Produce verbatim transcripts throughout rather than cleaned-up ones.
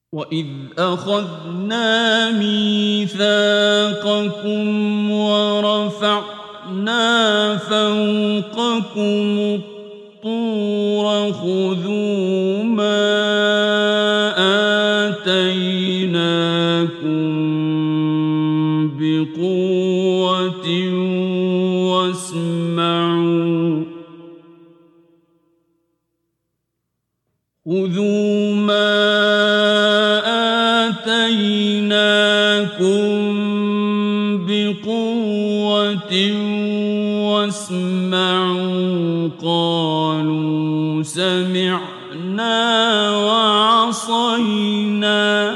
وَإِذْ أَخَذْنَا مِيثَاقَكُمْ وَرَفَعْنَا فَوْقَكُمُ الطُّورَ خُذُوا مَا آتَيْنَاكُمْ بِقُوَّةٍ وَاسْمَعُوا خُذُوا مَا آتَيْنَاكُمْ بِقُوَّةٍ وَاسْمَعُوا قَالُوا سَمِعْنَا وَعَصَيْنَا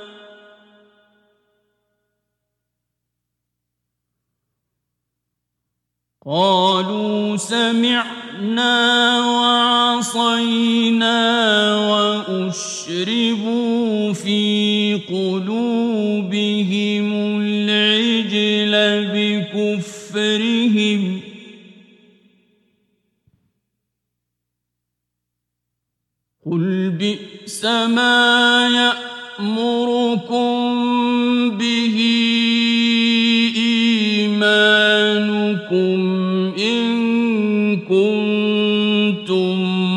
قالوا سمعنا وعصينا وأشربوا في قلوبهم العجل بكفرهم قل بئس ما يأمركم به إيمانكم إن كنتم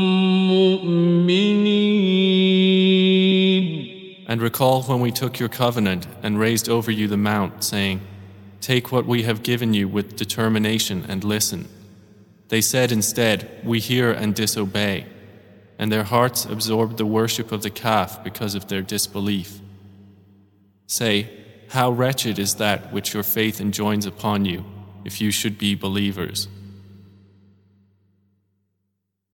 مؤمنين. And recall when we took your covenant and raised over you the mount, saying, take what we have given you with determination and listen. They said instead, we hear and disobey. And their hearts absorbed the worship of the calf because of their disbelief. Say, how wretched is that which your faith enjoins upon you, if you should be believers.